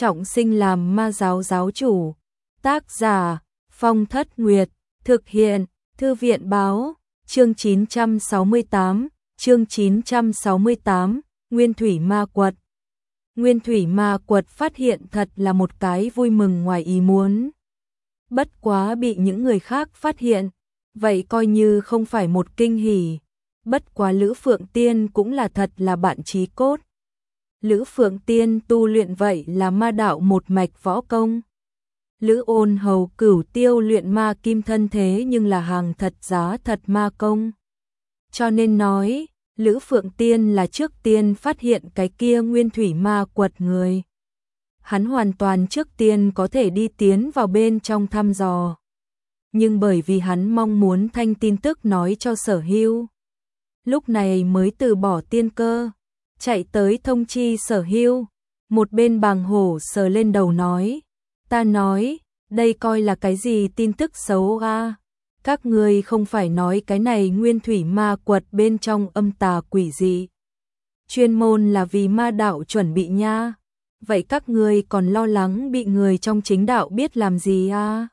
trọng sinh làm ma giáo giáo chủ. Tác giả Phong Thất Nguyệt, thực hiện Thư viện báo, chương 968, Nguyên Thủy Ma Quật. Nguyên Thủy Ma Quật phát hiện thật là một cái vui mừng ngoài ý muốn. Bất quá bị những người khác phát hiện, vậy coi như không phải một kinh hỉ. Bất quá Lữ Phượng Tiên cũng là thật là bạn chí cốt. Lữ Phượng Tiên tu luyện vậy là ma đạo một mạch võ công. Lữ Ôn Hầu Cửu Tiêu luyện ma kim thân thế nhưng là hàng thật giá thật ma công. Cho nên nói, Lữ Phượng Tiên là trước tiên phát hiện cái kia Nguyên Thủy Ma Quật người. Hắn hoàn toàn trước tiên có thể đi tiến vào bên trong thăm dò. Nhưng bởi vì hắn mong muốn thanh tin tức nói cho Sở Hưu, lúc này mới từ bỏ tiên cơ, chạy tới thông chi Sở Hưu. Một bên Bàng Hổ sờ lên đầu nói, ta nói, đây coi là cái gì tin tức xấu a? Các ngươi không phải nói cái này Nguyên Thủy Ma Quật bên trong âm tà quỷ dị, chuyên môn là vì ma đạo chuẩn bị nha. Vậy các ngươi còn lo lắng bị người trong chính đạo biết làm gì a?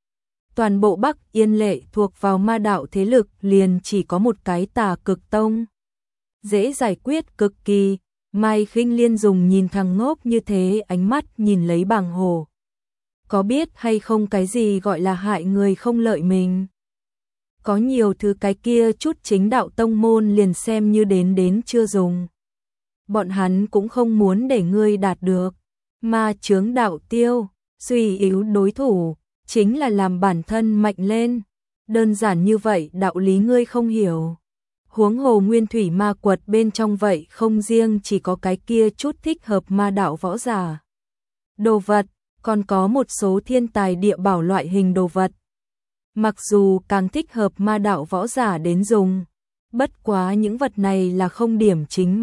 Toàn bộ Bắc Yên Lệ thuộc vào ma đạo thế lực liền chỉ có một cái Tà Cực Tông. Dễ giải quyết cực kỳ. Mai Khinh Liên dùng nhìn thằng ngốc như thế ánh mắt nhìn lấy Bàng Hổ. Có biết hay không cái gì gọi là hại người không lợi mình? Có nhiều thứ cái kia chút chính đạo tông môn liền xem như đến chưa dùng. Bọn hắn cũng không muốn để ngươi đạt được. Ma chướng đạo tiêu, suy yếu đối thủ, chính là làm bản thân mạnh lên. Đơn giản như vậy đạo lý ngươi không hiểu. Huống hồ Nguyên Thủy Ma Quật bên trong vậy không riêng chỉ có cái kia chút thích hợp ma đạo võ giả đồ vật, còn có một số thiên tài địa bảo loại hình đồ vật. Mặc dù càng thích hợp ma đạo võ giả đến dùng, bất quá những vật này là không điểm chính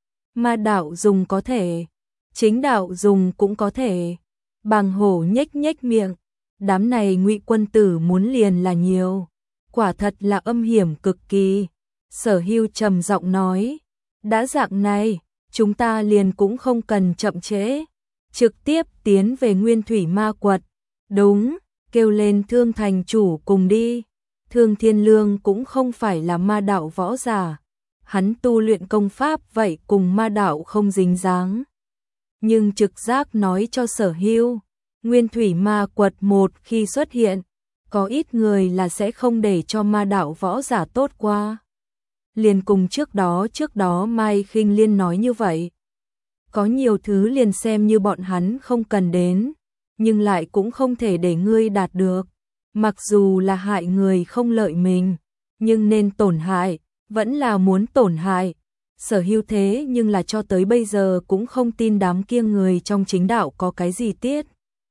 ma đạo dùng có thể, chính đạo dùng cũng có thể. Bàng Hổ nhếch nhếch miệng, đám này Ngụy quân tử muốn liền là nhiều, quả thật là âm hiểm cực kỳ. Sở Hưu trầm giọng nói, đã dạng này, chúng ta liền cũng không cần chậm trễ, trực tiếp tiến về Nguyên Thủy Ma Quật. Đúng, kêu lên Thương thành chủ cùng đi. Thương Thiên Lương cũng không phải là ma đạo võ giả, hắn tu luyện công pháp vậy cùng ma đạo không dính dáng. Nhưng trực giác nói cho Sở Hưu, Nguyên Thủy Ma Quật một khi xuất hiện, có ít người là sẽ không để cho ma đạo võ giả tốt qua. Liền cùng trước đó Mai Khinh Liên nói như vậy. Có nhiều thứ liền xem như bọn hắn không cần đến, nhưng lại cũng không thể để ngươi đạt được. Mặc dù là hại người không lợi mình, nhưng nên tổn hại, vẫn là muốn tổn hại. Sở Hưu thế nhưng là cho tới bây giờ cũng không tin đám kia người trong chính đạo có cái gì tiết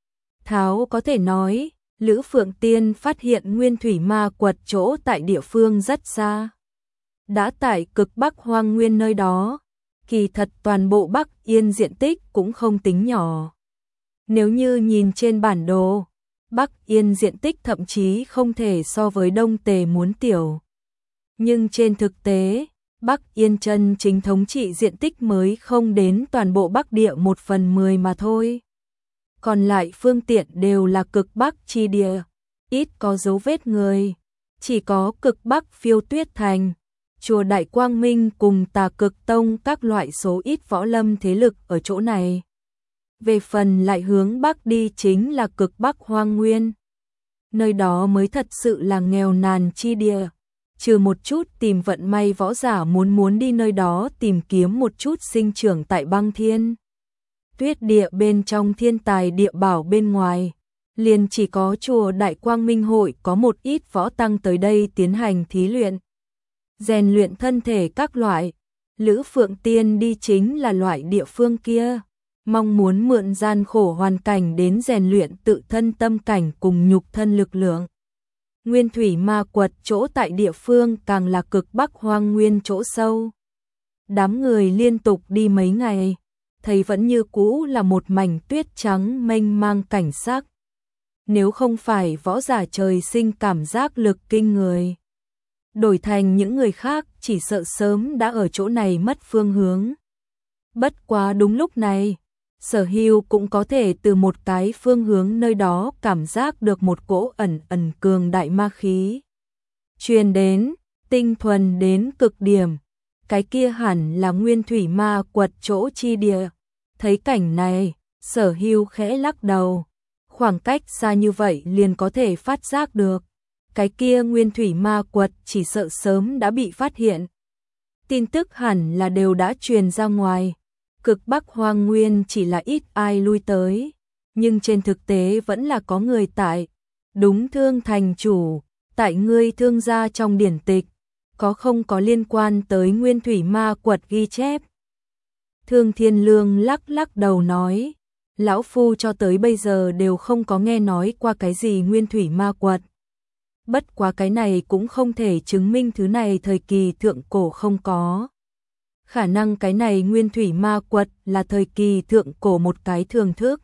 tháo có thể nói. Lữ Phượng Tiên phát hiện Nguyên Thủy Ma Quật chỗ tại địa phương rất xa. Đã tại cực Bắc Hoang Nguyên nơi đó, kỳ thật toàn bộ Bắc Yên diện tích cũng không tính nhỏ. Nếu như nhìn trên bản đồ, Bắc Yên diện tích thậm chí không thể so với Đông Tề muốn tiểu. Nhưng trên thực tế, Bắc Yên chân chính thống trị diện tích mới không đến toàn bộ Bắc Địa 1/10 mà thôi. Còn lại phương tiện đều là cực Bắc chi địa, ít có dấu vết người, chỉ có cực Bắc Phiêu Tuyết Thành, chùa Đại Quang Minh cùng Tà Cực Tông các loại số ít võ lâm thế lực ở chỗ này. Về phần lại hướng Bắc đi chính là cực Bắc Hoang Nguyên. Nơi đó mới thật sự là nghèo nàn chi địa, trừ một chút tìm vận may võ giả muốn đi nơi đó tìm kiếm một chút sinh trưởng tại băng thiên tuyết địa bên trong thiên tài địa bảo bên ngoài, liền chỉ có chùa Đại Quang Minh hội có một ít võ tăng tới đây tiến hành thí luyện, rèn luyện thân thể các loại. Lữ Phượng Tiên đi chính là loại địa phương kia, mong muốn mượn gian khổ hoàn cảnh đến rèn luyện tự thân tâm cảnh cùng nhục thân lực lượng. Nguyên Thủy Ma Quật chỗ tại địa phương càng là cực Bắc Hoang Nguyên chỗ sâu. Đám người liên tục đi mấy ngày, thấy vẫn như cũ là một mảnh tuyết trắng mênh mang cảnh sắc. Nếu không phải võ giả trời sinh cảm giác lực kinh người, đổi thành những người khác chỉ sợ sớm đã ở chỗ này mất phương hướng. Bất quá đúng lúc này, Sở Hưu cũng có thể từ một cái phương hướng nơi đó cảm giác được một cỗ ẩn ẩn cường đại ma khí truyền đến, tinh thuần đến cực điểm. Cái kia hẳn là nguyên thủy ma quật chỗ chi địa. Thấy cảnh này, Sở Hưu khẽ lắc đầu. Khoảng cách xa như vậy liền có thể phát giác được. Cái kia nguyên thủy ma quật chỉ sợ sớm đã bị phát hiện. Tin tức hẳn là đều đã truyền ra ngoài. Cực Bắc Hoang Nguyên chỉ là ít ai lui tới, nhưng trên thực tế vẫn là có người tại. Đúng, Thương thành chủ, tại ngươi Thương gia trong điển tịch, có không có liên quan tới nguyên thủy ma quật ghi chép? Thương Thiên Lương lắc lắc đầu nói, lão phu cho tới bây giờ đều không có nghe nói qua cái gì nguyên thủy ma quật. Bất quá cái này cũng không thể chứng minh thứ này thời kỳ thượng cổ không có. Khả năng cái này nguyên thủy ma quật là thời kỳ thượng cổ một cái thường thức.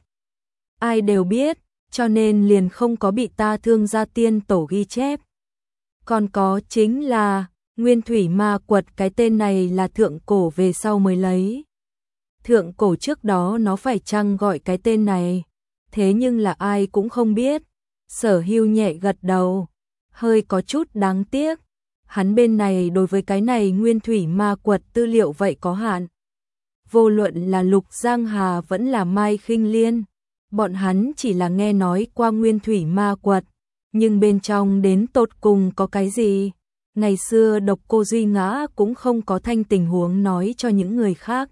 Ai đều biết, cho nên liền không có bị ta Thương gia tiên tổ ghi chép. Còn có chính là, nguyên thủy ma quật cái tên này là thượng cổ về sau mới lấy. Thượng cổ trước đó nó phải chăng gọi cái tên này, thế nhưng là ai cũng không biết. Sở Hưu nhẹ gật đầu, hơi có chút đáng tiếc. Hắn bên này đối với cái này nguyên thủy ma quật tư liệu vậy có hạn. Vô luận là Lục Giang Hà vẫn là Mai Khinh Liên, bọn hắn chỉ là nghe nói qua nguyên thủy ma quật, nhưng bên trong đến tột cùng có cái gì? Ngày xưa Độc Cô Duy Ngã cũng không có thanh tình huống nói cho những người khác.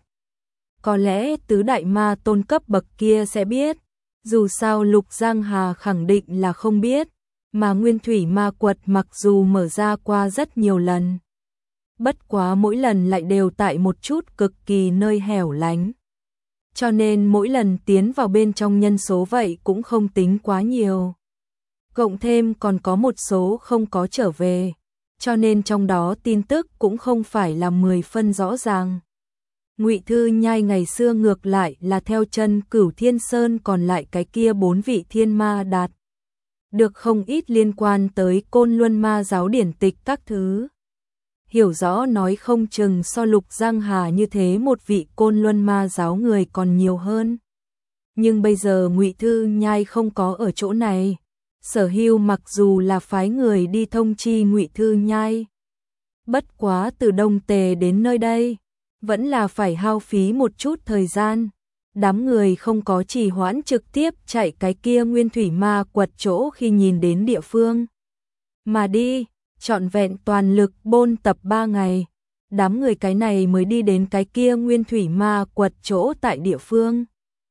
Có lẽ tứ đại ma tôn cấp bậc kia sẽ biết, dù sao Lục Giang Hà khẳng định là không biết. Mà nguyên thủy ma quật mặc dù mở ra qua rất nhiều lần, bất quá mỗi lần lại đều tại một chút cực kỳ nơi hẻo lánh. Cho nên mỗi lần tiến vào bên trong nhân số vậy cũng không tính quá nhiều. Cộng thêm còn có một số không có trở về, cho nên trong đó tin tức cũng không phải là 10 phân rõ ràng. Ngụy Thư Nhai ngày xưa ngược lại là theo chân Cửu Thiên Sơn còn lại cái kia 4 vị thiên ma đạt được không ít liên quan tới Côn Luân ma giáo điển tịch các thứ. Hiểu rõ nói không chừng so Lục Giang Hà như thế một vị Côn Luân ma giáo người còn nhiều hơn. Nhưng bây giờ Ngụy Thư Nhai không có ở chỗ này. Sở Hưu mặc dù là phái người đi thông chi Ngụy Thư Nhai, bất quá từ Đông Tề đến nơi đây, vẫn là phải hao phí một chút thời gian. Đám người không có trì hoãn trực tiếp chạy cái kia nguyên thủy ma quật chỗ khi nhìn đến địa phương. Mà đi, trọn vẹn toàn lực bôn tập 3 ngày, đám người cái này mới đi đến cái kia nguyên thủy ma quật chỗ tại địa phương.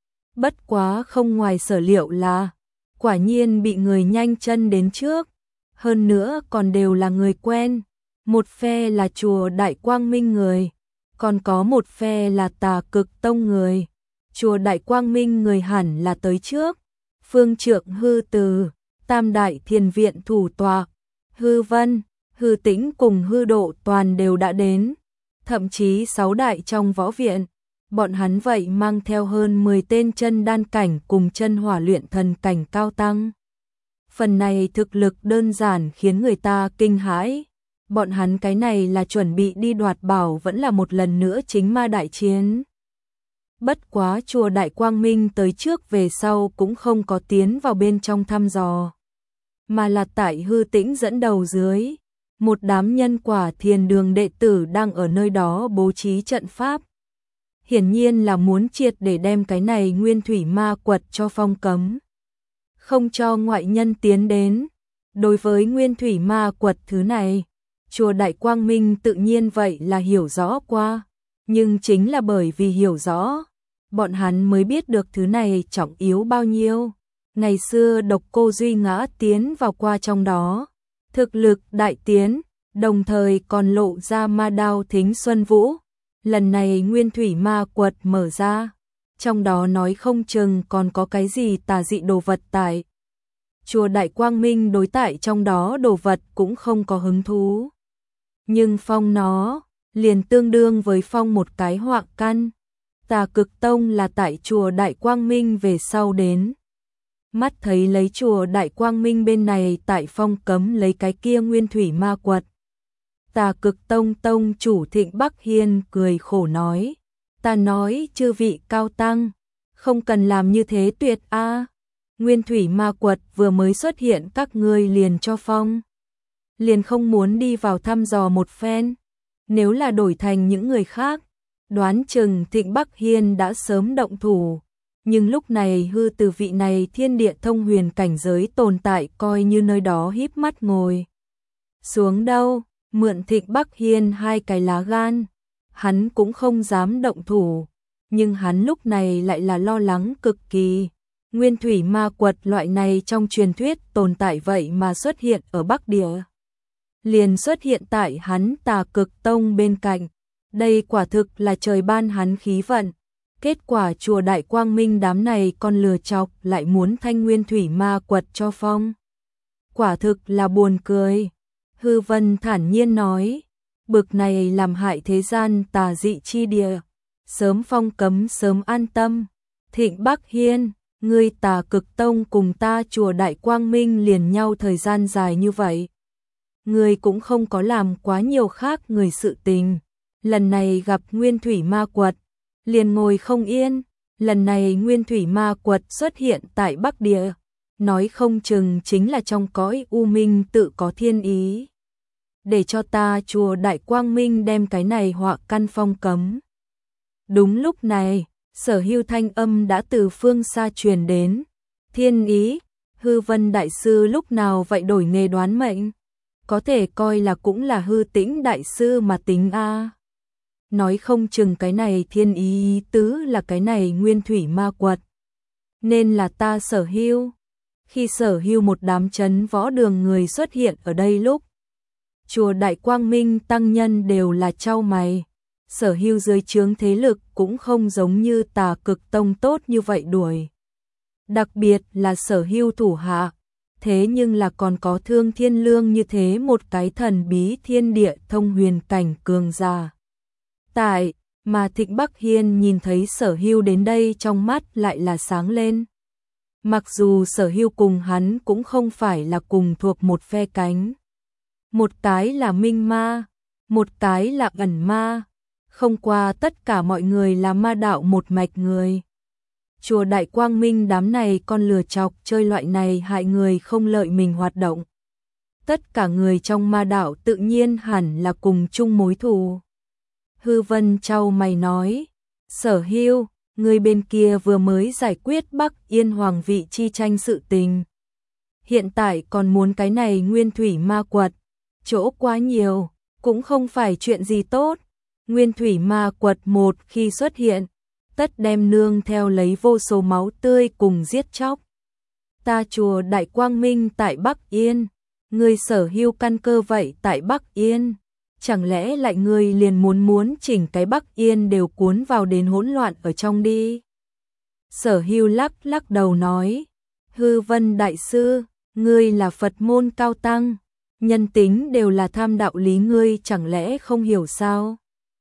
Bất quá không ngoài sở liệu là, quả nhiên bị người nhanh chân đến trước, hơn nữa còn đều là người quen. Một phe là chùa Đại Quang Minh người, còn có một phe là Tà Cực Tông người. Chùa Đại Quang Minh người hẳn là tới trước, Phương Trượng Hư Từ, Tam Đại Thiền Viện thủ tọa, Hư Vân, Hư Tĩnh cùng Hư Độ toàn đều đã đến, thậm chí 6 đại trong võ viện, bọn hắn vậy mang theo hơn 10 tên chân đan cảnh cùng chân hỏa luyện thần cảnh cao tăng. Phần này thực lực đơn giản khiến người ta kinh hãi, bọn hắn cái này là chuẩn bị đi đoạt bảo vẫn là một lần nữa chính ma đại chiến. Bất quá chùa Đại Quang Minh tới trước về sau cũng không có tiến vào bên trong thăm dò, mà là tại Hư Tĩnh dẫn đầu dưới, một đám nhân quả thiền đường đệ tử đang ở nơi đó bố trí trận pháp. Hiển nhiên là muốn triệt để đem cái này nguyên thủy ma quật cho phong cấm, không cho ngoại nhân tiến đến. Đối với nguyên thủy ma quật thứ này, chùa Đại Quang Minh tự nhiên vậy là hiểu rõ qua, nhưng chính là bởi vì hiểu rõ, bọn hắn mới biết được thứ này trọng yếu bao nhiêu. Ngày xưa Độc Cô Duy Ngã tiến vào qua trong đó, thực lực đại tiến, đồng thời còn lộ ra ma đao Thính Xuân Vũ. Lần này nguyên thủy ma quật mở ra, trong đó nói không chừng còn có cái gì tà dị đồ vật tại. Chùa Đại Quang Minh đối tại trong đó đồ vật cũng không có hứng thú, nhưng phong nó liền tương đương với phong một cái họa căn. Tà Cực Tông là tại chùa Đại Quang Minh về sau đến. Mắt thấy lấy chùa Đại Quang Minh bên này tại phong cấm lấy cái kia nguyên thủy ma quật. Tà Cực Tông tông chủ Thịnh Bắc Hiên cười khổ nói, ta nói chư vị cao tăng, Không cần làm như thế tuyệt a. Nguyên thủy ma quật vừa mới xuất hiện các ngươi liền cho phong. Liền không muốn đi vào thăm dò một phen. Nếu là đổi thành những người khác, đoán chừng Thịnh Bắc Hiên đã sớm động thủ. Nhưng lúc này hư từ vị này thiên địa thông huyền cảnh giới tồn tại coi như nơi đó híp mắt ngồi xuống đâu, mượn Thịnh Bắc Hiên 2 cái lá gan, hắn cũng không dám động thủ, nhưng hắn lúc này lại là lo lắng cực kỳ. Nguyên thủy ma quật loại này trong truyền thuyết tồn tại vậy mà xuất hiện ở Bắc Địa. Liền xuất hiện tại hắn Tà Cực Tông bên cạnh, đây quả thực là trời ban hắn khí vận. Kết quả chùa Đại Quang Minh đám này con lừa chọc lại muốn thanh nguyên thủy ma quật cho phong. Quả thực là buồn cười. Hư Vân thản nhiên nói, bực này làm hại thế gian tà dị chi địa, sớm phong cấm sớm an tâm. Thịnh Bắc Hiên, ngươi Tà Cực Tông cùng ta chùa Đại Quang Minh liền nhau thời gian dài như vậy. Ngươi cũng không có làm quá nhiều khác người sự tình. Lần này gặp nguyên thủy ma quật, liền ngồi không yên. Lần này nguyên thủy ma quật xuất hiện tại Bắc Địa, nói không chừng chính là trong cõi u minh tự có thiên ý. Để cho ta chùa Đại Quang Minh đem cái này họa căn phong cấm. Đúng lúc này, Sở Hưu thanh âm đã từ phương xa truyền đến. Thiên ý, Hư Vân đại sư lúc nào vậy đổi nghề đoán mệnh? Có thể coi là cũng là Hư Tĩnh đại sư mà tính a. Nói không chừng cái này thiên ý tứ là cái này nguyên thủy ma quật. Nên là ta Sở Hưu. Khi Sở Hưu một đám chấn võ đường người xuất hiện ở đây lúc, chùa Đại Quang Minh tăng nhân đều là chau mày. Sở Hưu dưới trướng thế lực cũng không giống như Tà Cực Tông tốt như vậy đuổi. Đặc biệt là Sở Hưu thủ hạ, thế nhưng là còn có Thương Thiên Lương như thế một cái thần bí thiên địa thông huyền cảnh cường giả. Tại mà Thịnh Bắc Hiên nhìn thấy Sở Hưu đến đây trong mắt lại là sáng lên. Mặc dù Sở Hưu cùng hắn cũng không phải là cùng thuộc một phe cánh. Một cái là minh ma, một cái là ẩn ma. Không qua tất cả mọi người là ma đạo một mạch người. Chùa Đại Quang Minh đám này con lừa chọc chơi loại này hại người không lợi mình hoạt động. Tất cả người trong ma đạo tự nhiên hẳn là cùng chung mối thù. Hư Vân chau mày nói, Sở Hưu, người bên kia vừa mới giải quyết Bắc Yên Hoàng vị chi tranh sự tình. Hiện tại còn muốn cái này nguyên thủy ma quật, chỗ quá nhiều, cũng không phải chuyện gì tốt. Nguyên thủy ma quật một khi xuất hiện, tất đem nương theo lấy vô số máu tươi cùng giết chóc. Ta chùa Đại Quang Minh tại Bắc Yên, người Sở Hưu căn cơ vậy tại Bắc Yên, chẳng lẽ lại người liền muốn chỉnh cái Bắc Yên đều cuốn vào đến hỗn loạn ở trong đi. Sở Hưu lắc đầu nói, Hư Vân đại sư, ngươi là Phật môn cao tăng, nhân tính đều là tham đạo lý, ngươi chẳng lẽ không hiểu sao?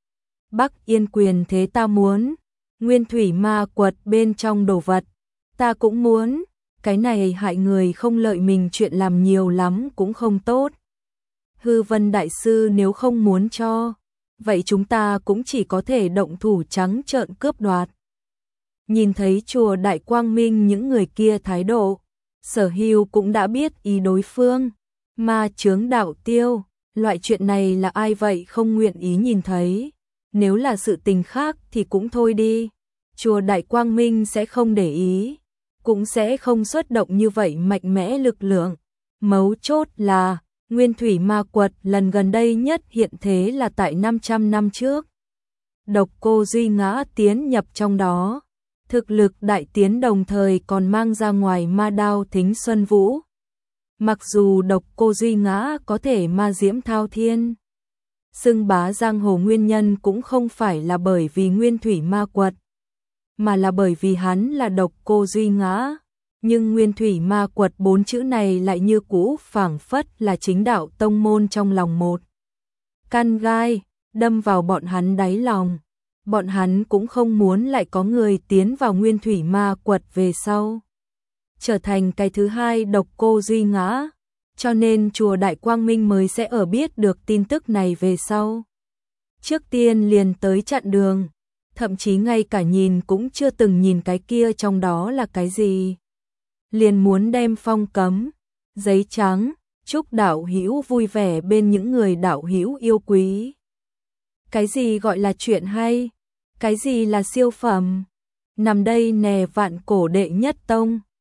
Bắc Yên quyền thế ta muốn, nguyên thủy ma quật bên trong đồ vật, ta cũng muốn, cái này hại người không lợi mình chuyện làm nhiều lắm cũng không tốt. Hư Vân đại sư nếu không muốn cho, vậy chúng ta cũng chỉ có thể động thủ trắng trợn cướp đoạt. Nhìn thấy chùa Đại Quang Minh những người kia thái độ, Sở Hưu cũng đã biết ý đối phương, ma chướng đạo tiêu, loại chuyện này là ai vậy không nguyện ý nhìn thấy. Nếu là sự tình khác thì cũng thôi đi, chùa Đại Quang Minh sẽ không để ý, cũng sẽ không xuất động như vậy mạnh mẽ lực lượng. Mấu chốt là, nguyên thủy ma quật lần gần đây nhất hiện thế là tại 500 năm trước. Độc Cô Duy Ngã tiến nhập trong đó, thực lực đại tiến đồng thời còn mang ra ngoài ma đao Thính Xuân Vũ. Mặc dù Độc Cô Duy Ngã có thể ma diễm thao thiên, xưng bá giang hồ nguyên nhân cũng không phải là bởi vì nguyên thủy ma quật, mà là bởi vì hắn là Độc Cô Duy Ngã. Nhưng nguyên thủy ma quật 4 chữ này lại như cũ phảng phất là chính đạo tông môn trong lòng một căn gai, đâm vào bọn hắn đáy lòng. Bọn hắn cũng không muốn lại có người tiến vào nguyên thủy ma quật về sau, trở thành cái thứ hai Độc Cô Duy Ngã. Cho nên chùa Đại Quang Minh mới sẽ ở biết được tin tức này về sau. Trước tiên liền tới chặn đường, thậm chí ngay cả nhìn cũng chưa từng nhìn cái kia trong đó là cái gì. Liền muốn đem phong cấm, giấy trắng, chúc đạo hữu vui vẻ bên những người đạo hữu yêu quý. Cái gì gọi là chuyện hay? Cái gì là siêu phẩm? Nằm đây nè vạn cổ đệ nhất tông.